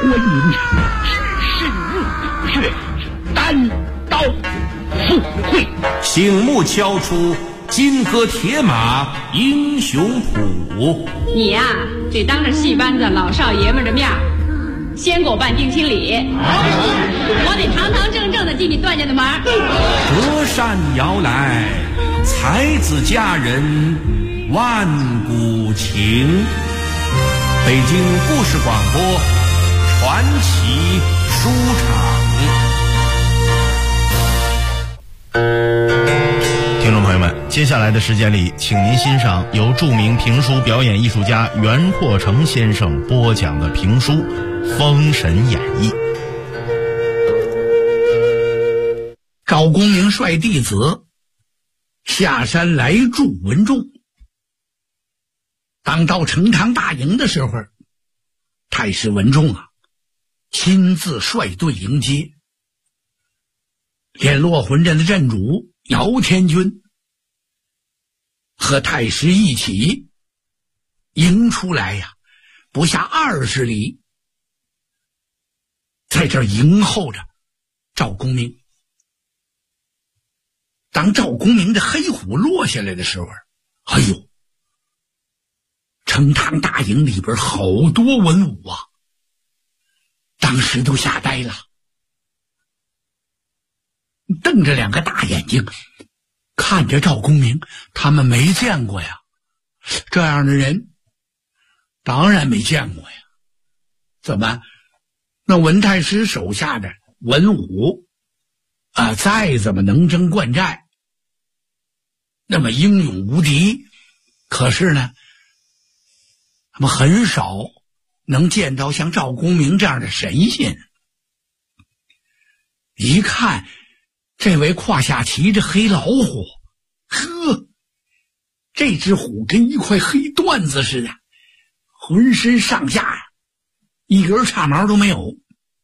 观音只身入血，单刀赴会。 醒目敲出金戈铁马英雄谱。 你呀，得当着戏班子老少爷们的面先给我办定亲礼，我得堂堂正正的进你段家的门。 隔山遥来，才子佳人万古情。北京故事广播传奇书场。 听众朋友们，接下来的时间里，请您欣赏由著名评书表演艺术家袁阔成先生播讲的评书《封神演义》。 赵公明率弟子下山来助文仲。当到成汤大营的时候，太师文仲亲自率队迎接，连落魂阵的阵主姚天军和太师一起迎出来不下20里，在这儿迎候着赵公明。当赵公明的黑虎落下来的时候，哎呦，成汤大营里边好多文武当时都吓呆了，瞪着2个大眼睛看着赵公明，他们没见过这样的人，当然没见过怎么，那文太师手下的文武再怎么能征惯战，那么英勇无敌，可是呢，他们很少能见到像赵公明这样的神仙。一看这位胯下骑着黑老虎，呵，这只虎跟一块黑缎子似的，浑身上下一根叉毛都没有，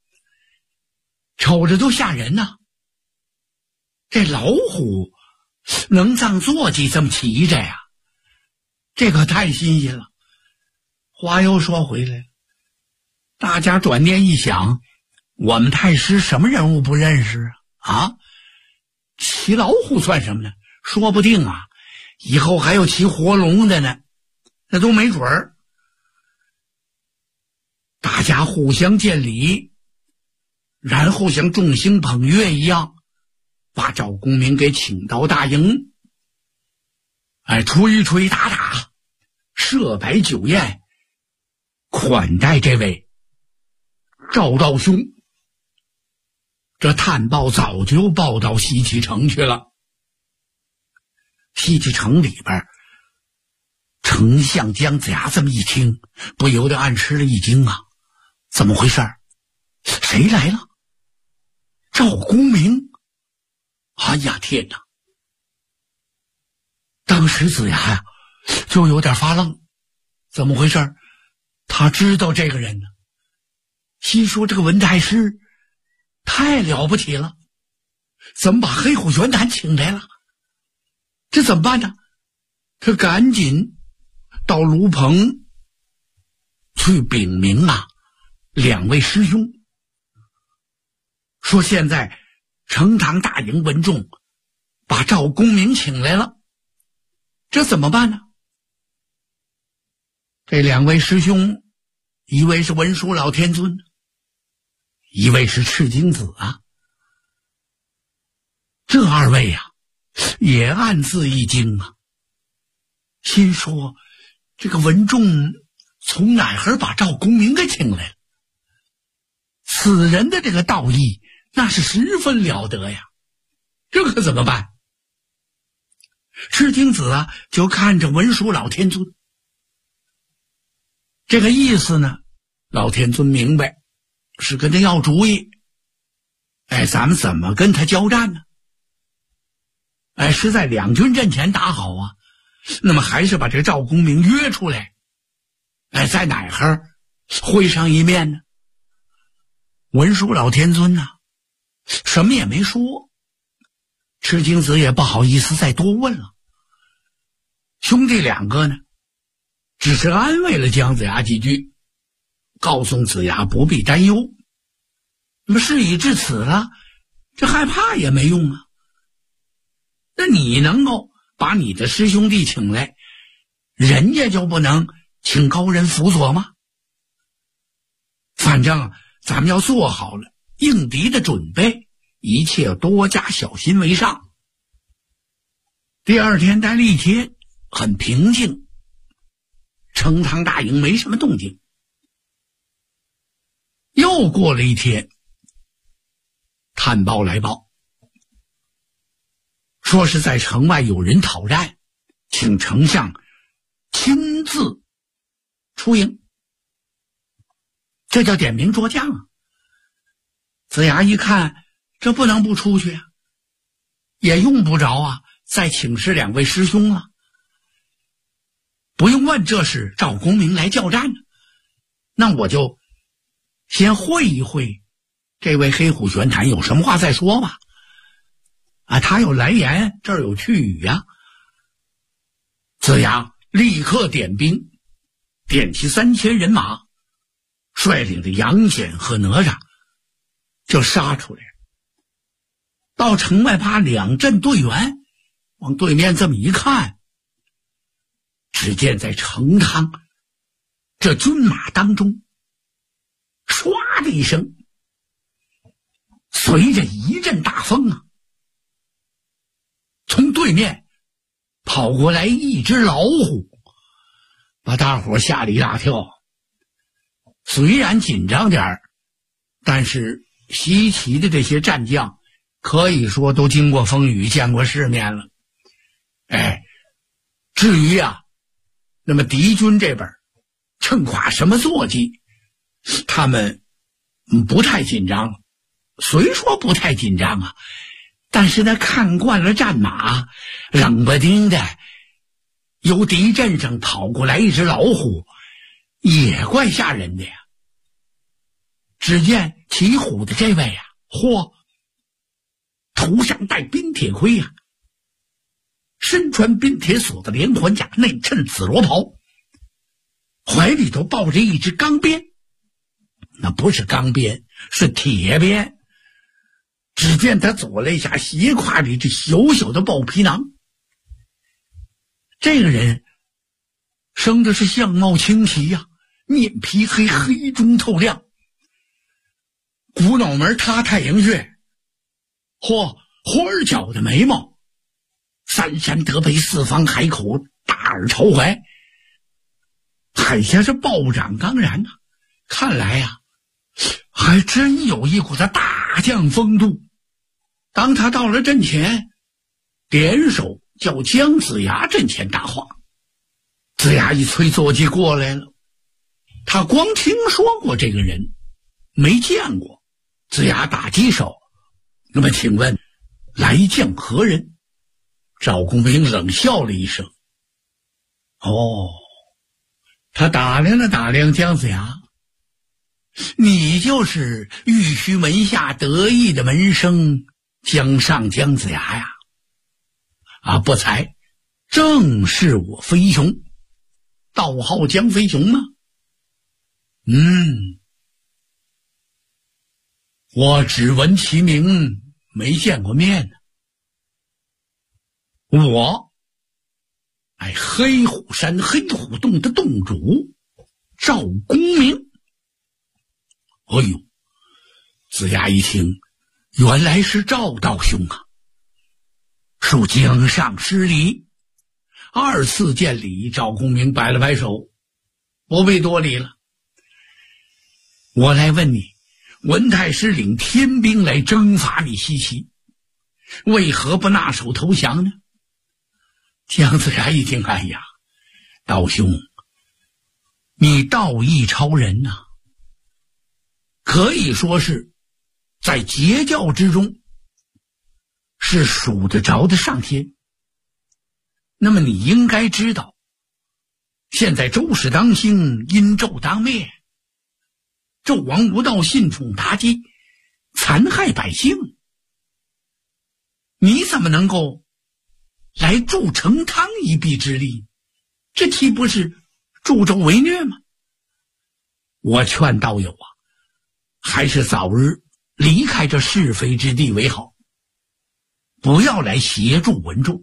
瞅着都吓人这老虎能当坐骑这么骑着这可太新鲜了。话又说回来，大家转念一想，我们太师什么人物不认识骑老虎算什么呢？说不定以后还有骑活龙的呢，那都没准儿。大家互相见礼，然后像众星捧月一样把赵公明给请到大营，吹吹打打，设摆酒宴，款待这位赵道兄。这探报早就报到西岐城去了。西岐城里边，丞相姜子牙这么一听，不由得暗吃了一惊怎么回事？谁来了？赵公明！哎呀天哪！当时子牙就有点发愣，怎么回事？他知道这个人呢，心说这个文太师太了不起了，怎么把黑虎玄坛请来了？这怎么办呢？他赶紧到卢棚去禀明2位师兄，说现在成汤大营文仲把赵公明请来了，这怎么办呢？这2位师兄，一位是文殊老天尊，一位是赤精子这2位也暗自一惊心说这个文仲从哪儿把赵公明给请来了？此人的这个道义那是十分了得这可怎么办？赤精子就看着文殊老天尊，这个意思呢，老天尊明白，是跟他要主意。咱们怎么跟他交战呢？是在2军阵前打好那么还是把这赵公明约出来，在哪儿会上一面呢？文殊老天尊什么也没说，赤精子也不好意思再多问了。兄弟2个呢，只是安慰了姜子牙几句， 告诉子牙不必担忧。那么事已至此了，这害怕也没用啊。那你能够把你的师兄弟请来，人家就不能请高人辅佐吗？反正咱们要做好了应敌的准备，一切要多加小心为上。第二天待了一天，很平静，成汤大营没什么动静。又过了一天，探报来报，说是在城外有人讨战，请丞相亲自出营，这叫点名捉将啊。子牙一看，这不能不出去啊，也用不着啊再请示两位师兄了。不用问，这是赵公明来叫战呢，那我就先会一会这位黑虎玄坛，有什么话再说吧。啊，他有来言，这儿有去语呀。子牙立刻点兵，点起3000人马，率领着杨戬和哪吒就杀出来了。到城外把两阵队员往对面这么一看，只见在成汤这军马当中，唰的一声，随着一阵大风啊，从对面跑过来一只老虎，把大伙吓了一大跳。虽然紧张点儿，但是西岐的这些战将可以说都经过风雨，见过世面了。至于那么敌军这边趁垮什么坐骑，他们不太紧张了。虽说不太紧张啊，但是他看惯了战马，冷不丁的由敌阵上跑过来一只老虎，也怪吓人的呀。只见骑虎的这位嚯，头上戴冰铁盔呀，身穿冰铁锁的连环甲，内衬紫罗袍，怀里头抱着一只钢鞭，那不是钢鞭，是铁鞭。只见他左肋下斜挎着一只小小的豹皮囊。这个人生的是相貌清奇呀，面皮黑，黑中透亮，股脑门塌太阳穴，花儿角的眉毛，三山得背，四方海口，大耳朝怀，海下是暴涨刚然啊。看来还真有一股子大将风度。当他到了阵前，点手叫姜子牙阵前搭话。子牙一催坐骑过来了，他光听说过这个人，没见过。子牙打击手，那么请问来将何人？赵公明冷笑了一声。他打量了打量姜子牙，你就是玉虚门下得意的门生姜尚姜子牙呀？不才，正是我飞熊，道号姜飞熊吗？我只闻其名，没见过面呢。我黑虎山黑虎洞的洞主赵公明。子牙一听，原来是赵道兄啊，恕姜尚失礼。二次见礼，赵公明摆了摆手，不必多礼了。我来问你，文太师领天兵来征伐你西岐，为何不纳手投降呢？姜子牙一听，道兄，你道义超人呐，可以说是在截教之中是数得着的上天。那么你应该知道，现在周氏当兴，殷纣当灭，纣王无道，信宠妲己，残害百姓，你怎么能够来助成汤一臂之力？这岂不是助纣为虐吗？ 我劝道友啊，还是早日离开这是非之地为好，不要来协助文仲。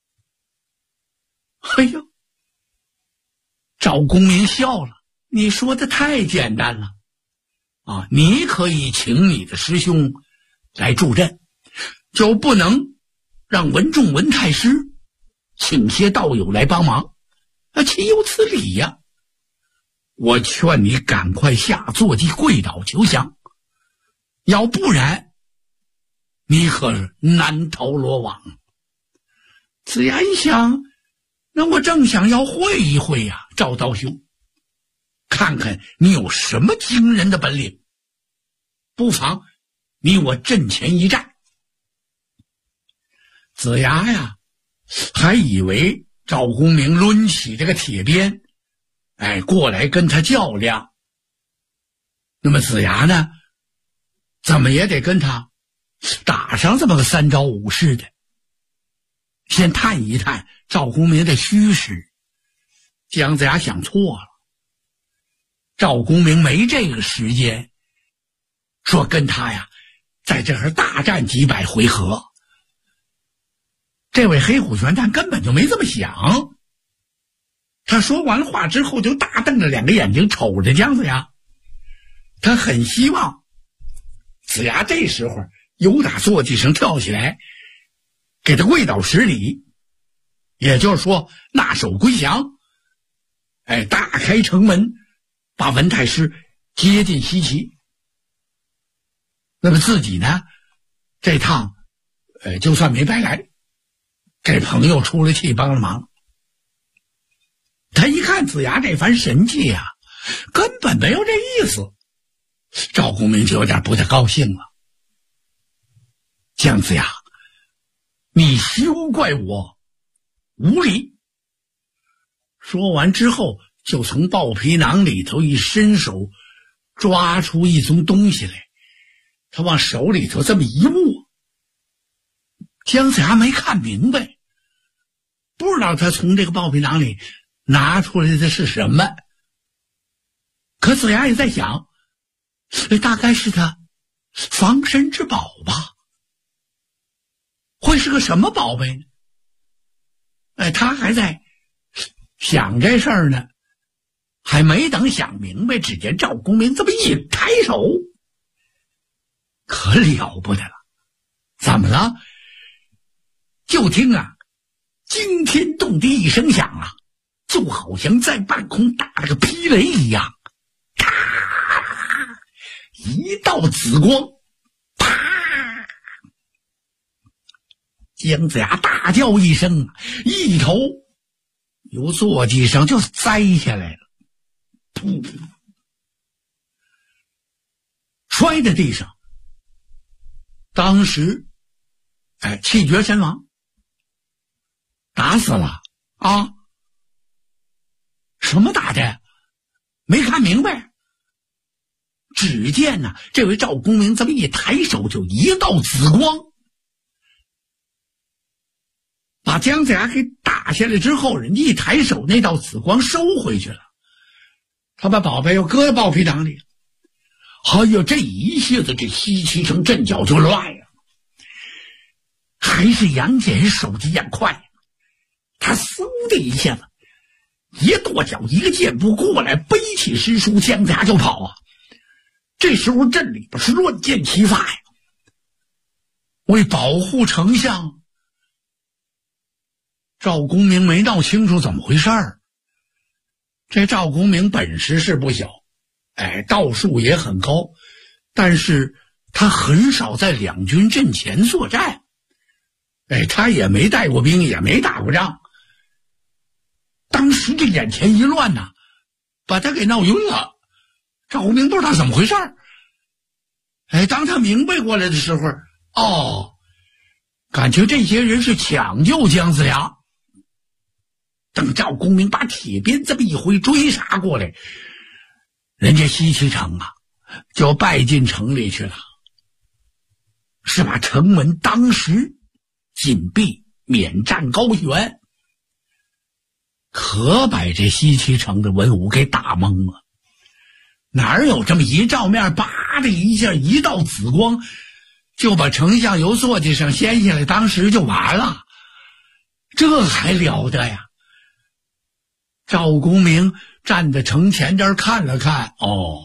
哎呦，赵公明笑了，你说的太简单了啊！你可以请你的师兄来助阵，就不能让文仲文太师请些道友来帮忙，岂有此理呀！我劝你赶快下坐骑跪倒求降，要不然你可难逃罗网。子牙一想，那我正想要会一会呀，赵道兄，看看你有什么惊人的本领，不妨你我阵前一战。子牙呀，还以为赵公明抡起这个铁鞭，过来跟他较量。那么子牙呢，怎么也得跟他打上这么个3招5式的，先探一探赵公明的虚实。姜子牙想错了，赵公明没这个时间说跟他呀在这儿大战几百回合。这位黑虎玄丹根本就没这么想，他说完话之后就大瞪着2个眼睛瞅着姜子牙，他很希望子牙这时候由打坐骑上跳起来给他跪倒10礼，也就是说纳首归降，大开城门把文太师接进西岐。那么自己呢，这趟就算没白来，给朋友出了气帮了忙。他一看子牙这番神气啊，根本没有这意思，赵公明就有点不太高兴了。姜子牙，你休怪我无礼。说完之后，就从豹皮囊里头一伸手，抓出一宗东西来，他往手里头这么一握。姜子牙没看明白，不知道他从这个豹皮囊里拿出来的是什么。可子牙也在想，大概是他防身之宝吧，会是个什么宝贝呢？他还在想这事儿呢，还没等想明白，只见赵公明这么一抬手，可了不得了。怎么了？就听啊，惊天动地一声响啊，就好像在半空打了个霹雷一样，啪！一道紫光，啪！姜子牙大叫一声，一头由坐骑上就栽下来了，噗，摔在地上。当时气绝身亡，打死了啊！什么打的？没看明白。只见呢，这位赵公明这么一抬手，就一道紫光把姜子牙给打下来之后，人家一抬手，那道紫光收回去了，他把宝贝又搁在豹皮囊里。哎呦，这一下子这西岐城阵脚就乱了。还是杨戬手疾眼快，他嗖的一下子一跺脚，一个箭步过来，背起师叔姜子牙就跑啊！这时候阵里边是乱箭齐发呀。为保护丞相，赵公明没闹清楚怎么回事儿。这赵公明本事是不小，道术也很高，但是他很少在两军阵前作战，他也没带过兵，也没打过仗。当时这眼前一乱呐，把他给闹晕了。赵公明不知道怎么回事儿。当他明白过来的时候，感觉这些人是抢救姜子牙。等赵公明把铁鞭这么一挥，追杀过来，人家西岐城啊就败进城里去了，是把城门当时紧闭，免战高悬，可把这西岐城的文武给打懵了。 哪有这么一照面，叭的一下，一道紫光就把丞相由坐骑上掀下来，当时就完了。这还了得呀！赵公明站在城前这儿看了看，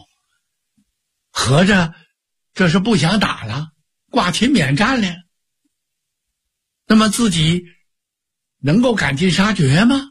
合着这是不想打了，挂勤免战了。那么自己能够赶尽杀绝吗？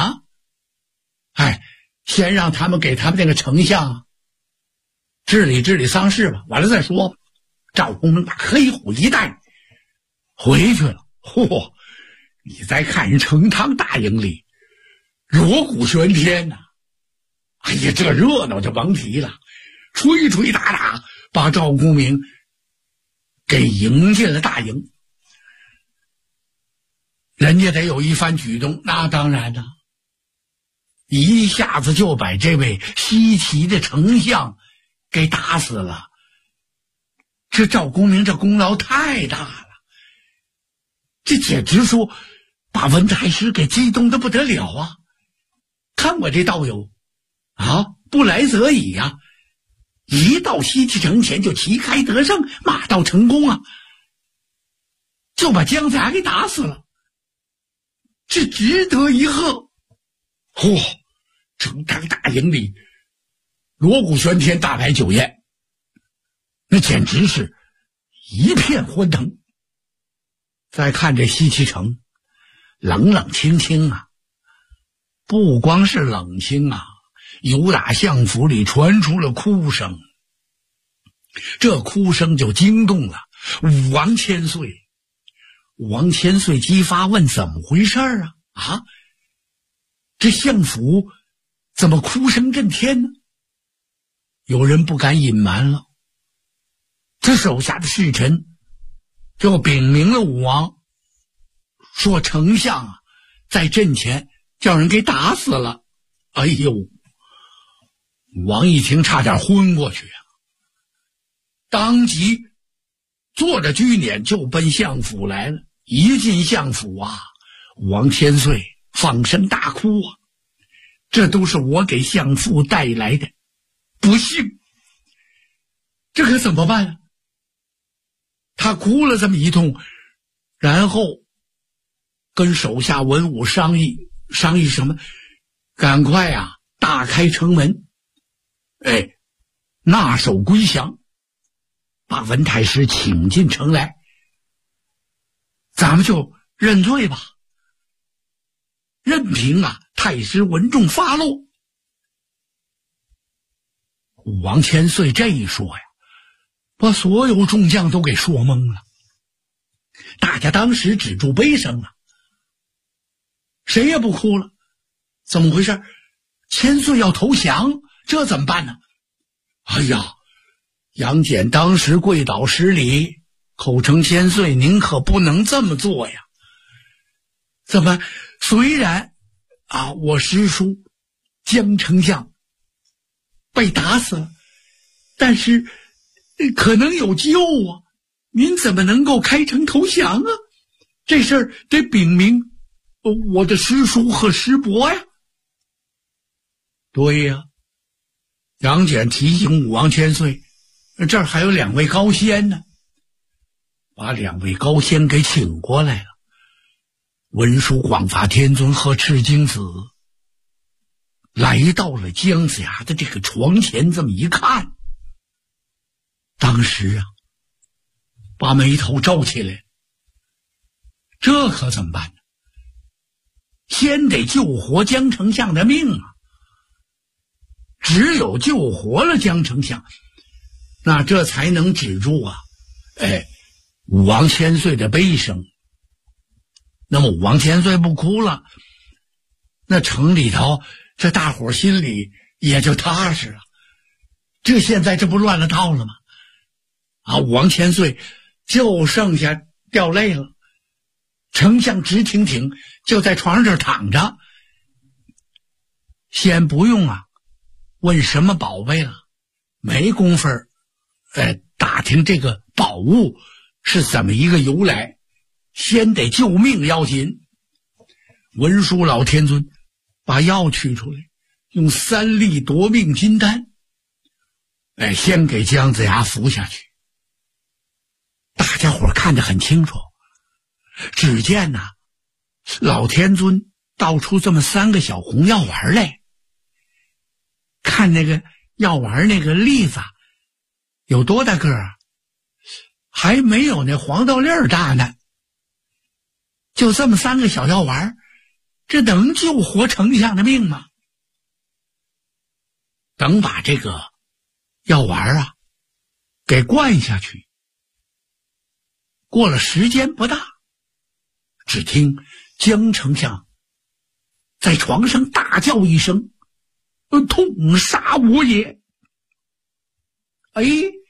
先让他们给他们那个丞相治理丧事吧，完了再说吧。赵公明把黑虎一带回去了。你再看人成汤大营里锣鼓喧天呐，哎呀，这热闹就甭提了，吹吹打打把赵公明给迎进了大营。人家得有一番举动，那当然了，一下子就把这位西岐的丞相给打死了。这赵公明这功劳太大了，这简直说把文太师给激动得不得了啊！看我这道友不来则已呀，一到西岐城前就旗开得胜，马到成功啊，就把姜子牙给打死了，这值得一贺。成汤大营里锣鼓喧天，大摆酒宴，那简直是一片欢腾。再看这西岐城冷冷清清啊，不光是冷清啊，由打相府里传出了哭声，这哭声就惊动了武王千岁。武王千岁激发问怎么回事啊？这相府怎么哭声震天呢？有人不敢隐瞒了，这手下的侍臣就禀明了武王，说丞相在阵前叫人给打死了。哎呦，武王一听差点昏过去当即坐着车辇就奔相府来了。一进相府武王千岁放声大哭这都是我给相父带来的不幸，这可怎么办他哭了这么一通，然后跟手下文武商议什么，赶快大开城门，纳首归降，把文太师请进城来，咱们就认罪吧，任凭太师文仲发落。武王千岁这一说把所有众将都给说懵了，大家当时止住悲声了，谁也不哭了。怎么回事？千岁要投降，这怎么办呢？哎呀，杨戬当时跪倒施礼，口称千岁您可不能这么做呀。怎么虽然我师叔姜丞相被打死了，但是可能有救您怎么能够开城投降这事儿得禀明我的师叔和师伯呀。对呀，杨戬提醒武王千岁，这儿还有2位高仙呢，把2位高仙给请过来了。文殊广法天尊和赤精子来到了姜子牙的这个床前，这么一看，当时把眉头皱起来，这可怎么办呢？先得救活姜丞相的命只有救活了姜丞相，那这才能止住武王千岁的悲声。那么武王千岁不哭了，那城里头这大伙心里也就踏实了。这现在这不乱了套了吗？武王千岁就剩下掉泪了，丞相直挺挺就在床上这儿躺着，先不用问什么宝贝了，没工夫打听这个宝物是怎么一个由来，先得救命要紧。文殊老天尊把药取出来，用3粒夺命金丹先给姜子牙扶下去。大家伙看得很清楚，只见呐，老天尊倒出这么3个小红药丸来。看那个药丸那个粒子有多大个啊？还没有那黄豆粒儿大呢。就这么3个小药丸，这能救活丞相的命吗？等把这个药丸啊给灌下去，过了时间不大，只听姜丞相在床上大叫一声：“痛杀我也！”哎，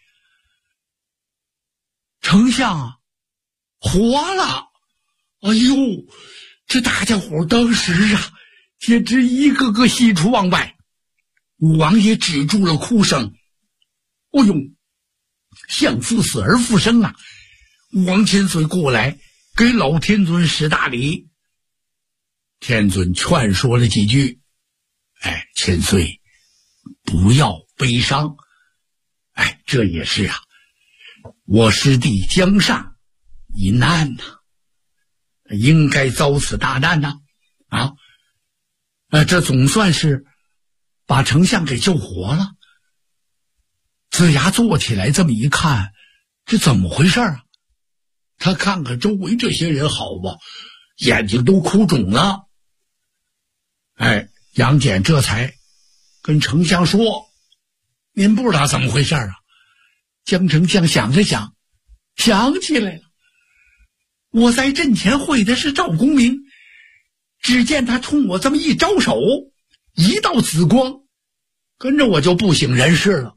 丞相啊，活了！哎呦，这大家伙当时啊，简直一个个喜出望外。武王也止住了哭声。哎呦，相父死而复生啊！武王千岁过来给老天尊施大礼。天尊劝说了几句，千岁不要悲伤。这也是啊，我师弟姜尚一难呐，应该遭此大难呐。这总算是把丞相给救活了。子牙坐起来这么一看，这怎么回事啊？他看看周围这些人，好吧，眼睛都哭肿了。杨戬这才跟丞相说：“您不知道怎么回事啊？”姜丞相想着想起来了，我在阵前会的是赵公明，只见他冲我这么一招手，一道紫光，跟着我就不省人事了。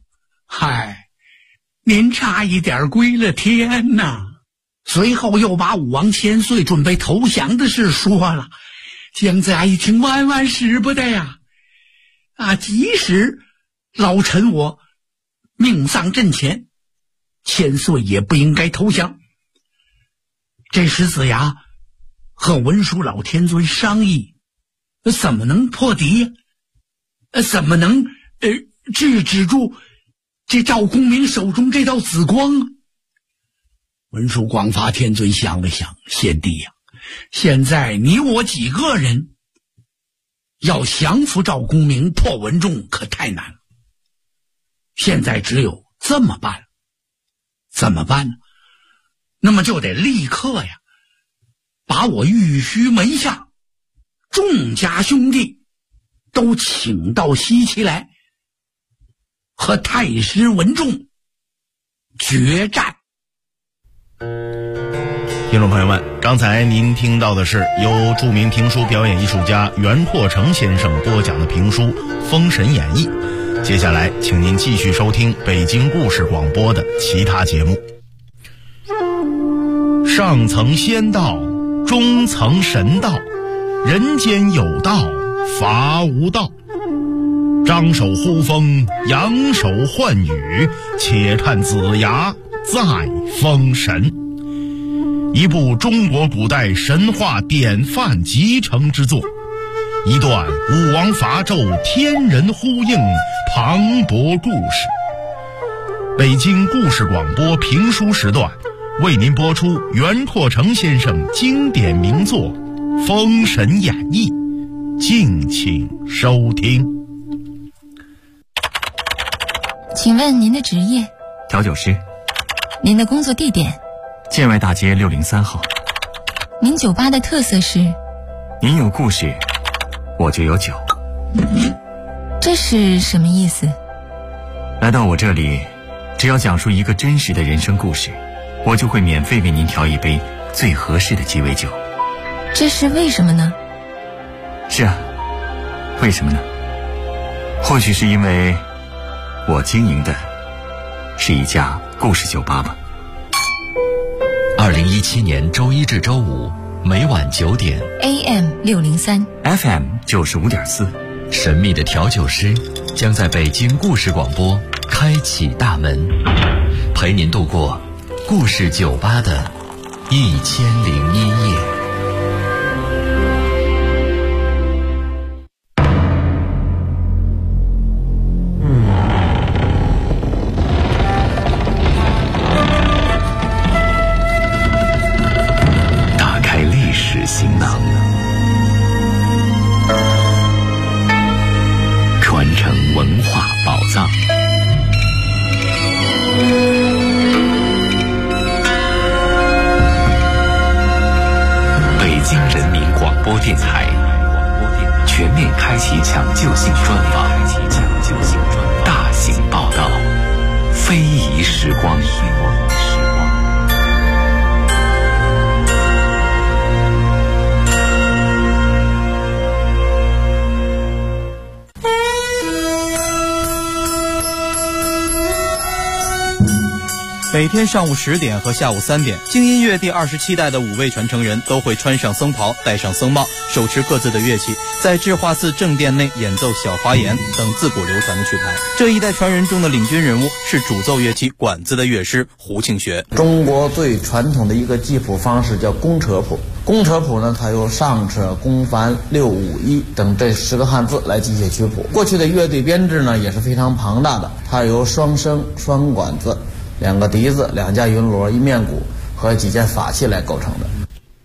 您差一点归了天呐！随后又把武王千岁准备投降的事说了。姜子牙一听，万万使不得呀！即使老臣我命丧阵前，千岁也不应该投降。这时子牙和文殊老天尊商议，怎么能破敌呀？怎么能制止住这赵公明手中这道紫光啊？文殊广发天尊想了想，贤弟呀，现在你我几个人要降服赵公明破文仲可太难了，现在只有这么办了。怎么办呢？那么就得立刻呀，把我玉虚门下众家兄弟都请到西岐来，和太师文仲决战。 听众朋友们，刚才您听到的是由著名评书表演艺术家袁阔成先生播讲的评书《封神演义》。接下来请您继续收听北京故事广播的其他节目。上层仙道，中层神道，人间有道，伐无道。张手呼风，扬手唤雨，且看子牙再封神。一部中国古代神话典范集成之作，一段武王伐纣天人呼应磅礴故事。北京故事广播评书时段为您播出袁阔成先生经典名作《封神演义》，敬请收听。 请问您的职业？ 调酒师。 您的工作地点？ 建外大街603号。 您酒吧的特色是？ 您有故事，我就有酒。 这是什么意思？ 来到我这里，只要讲述一个真实的人生故事，我就会免费为您调一杯最合适的鸡尾酒。 这是为什么呢？ 是啊，为什么呢？或许是因为我经营的是一家故事酒吧吧。 2017年周一至周五每晚9点 AM 603 FM 95.4， 神秘的调酒师将在北京故事广播开启大门，陪您度过故事酒吧的1001夜。 究性专访，大型报道，非遗时光。 每天上午10点和下午3点，京音乐第27代的5位传承人都会穿上僧袍，戴上僧帽，手持各自的乐器，在智化寺正殿内演奏小花言等自古流传的曲牌。这一代传人中的领军人物是主奏乐器管子的乐师胡庆学。 中国最传统的一个记谱方式叫宫车谱。宫车谱呢，它由上车、宫凡、六五一等这10个汉字来记写曲谱。过去的乐队编制呢也是非常庞大的，它由双笙、双管子、2个笛子、2架云锣、1面鼓和几件法器来构成的。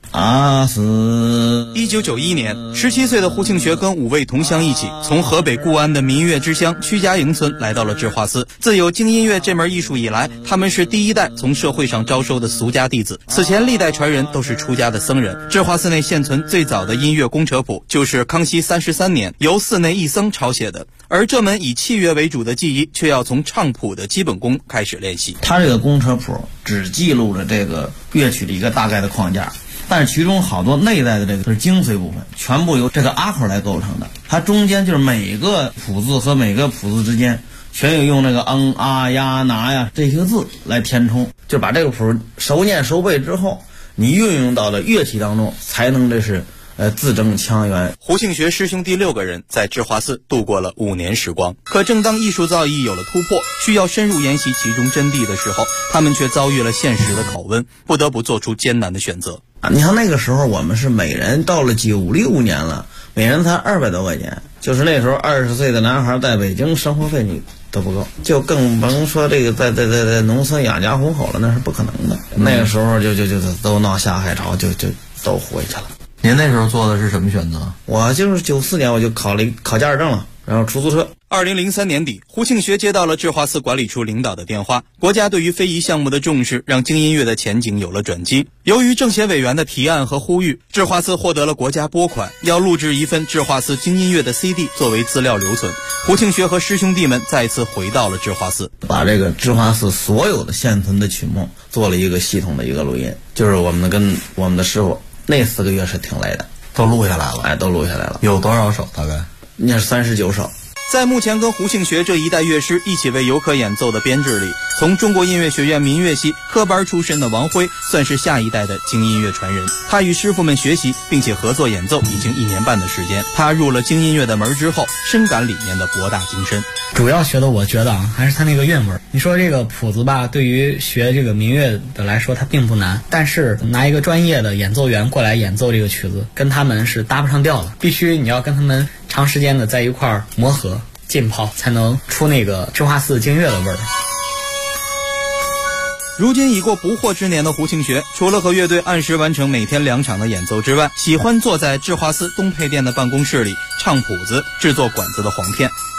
1991年，17岁的胡庆学跟5位同乡一起，从河北固安的民乐之乡曲家营村来到了智化寺。自有京音乐这门艺术以来，他们是第一代从社会上招收的俗家弟子。此前历代传人都是出家的僧人。智化寺内现存最早的音乐宫车谱，就是康熙33年由寺内一僧抄写的。而这门以器乐为主的技艺，却要从唱谱的基本功开始练习。 它这个宫车谱只记录了这个乐曲的一个大概的框架，但是其中好多内在的这个是精髓部分，全部由这个阿口来构成的。它中间就是每个谱字和每个谱字之间全有用那个啊呀拿呀这些字来填充，就把这个谱熟念熟背之后，你运用到了乐器当中，才能这是字正腔圆。 胡庆学师兄弟6个人在智化寺度过了5年时光。可正当艺术造诣有了突破，需要深入研习其中真谛的时候，他们却遭遇了现实的拷问，不得不做出艰难的选择。 你看那个时候我们是每人到了96年了，每人才200多块钱，就是那时候20岁的男孩在北京生活费你都不够，就更甭说这个在农村养家糊口了，那是不可能的。那个时候就都闹下海潮，就都回去了。 您那时候做的是什么选择？ 我就是94年我就考驾驶证了，然后出租车。 2003年底，胡庆学接到了智化寺管理处领导的电话，国家对于非遗项目的重视让京音乐的前景有了转机。由于政协委员的提案和呼吁，智化寺获得了国家拨款，要录制一份智化寺京音乐的 CD 作为资料留存。胡庆学和师兄弟们再次回到了智化寺， 把这个智化寺所有的现存的曲目做了一个系统的一个录音，就是我们跟我们的师傅那4个月是挺累的， 都录下来了。 都录下来了。 有多少首？大概那是39首。 在目前跟胡庆学这一代乐师一起为游客演奏的编制里，从中国音乐学院民乐系科班出身的王辉算是下一代的京音乐传人。他与师傅们学习并且合作演奏已经1年半的时间。他入了京音乐的门之后，深感里面的博大精深。 主要学的我觉得还是他那个韵味。你说这个谱子吧，对于学这个民乐的来说它并不难，但是拿一个专业的演奏员过来演奏这个曲子，跟他们是搭不上调的。必须你要跟他们长时间的在一块儿磨合浸泡，才能出那个智化寺京乐的味儿。 如今已过不惑之年的胡庆学，除了和乐队按时完成每天2场的演奏之外，喜欢坐在智化寺东配殿的办公室里唱谱子、制作管子的簧片。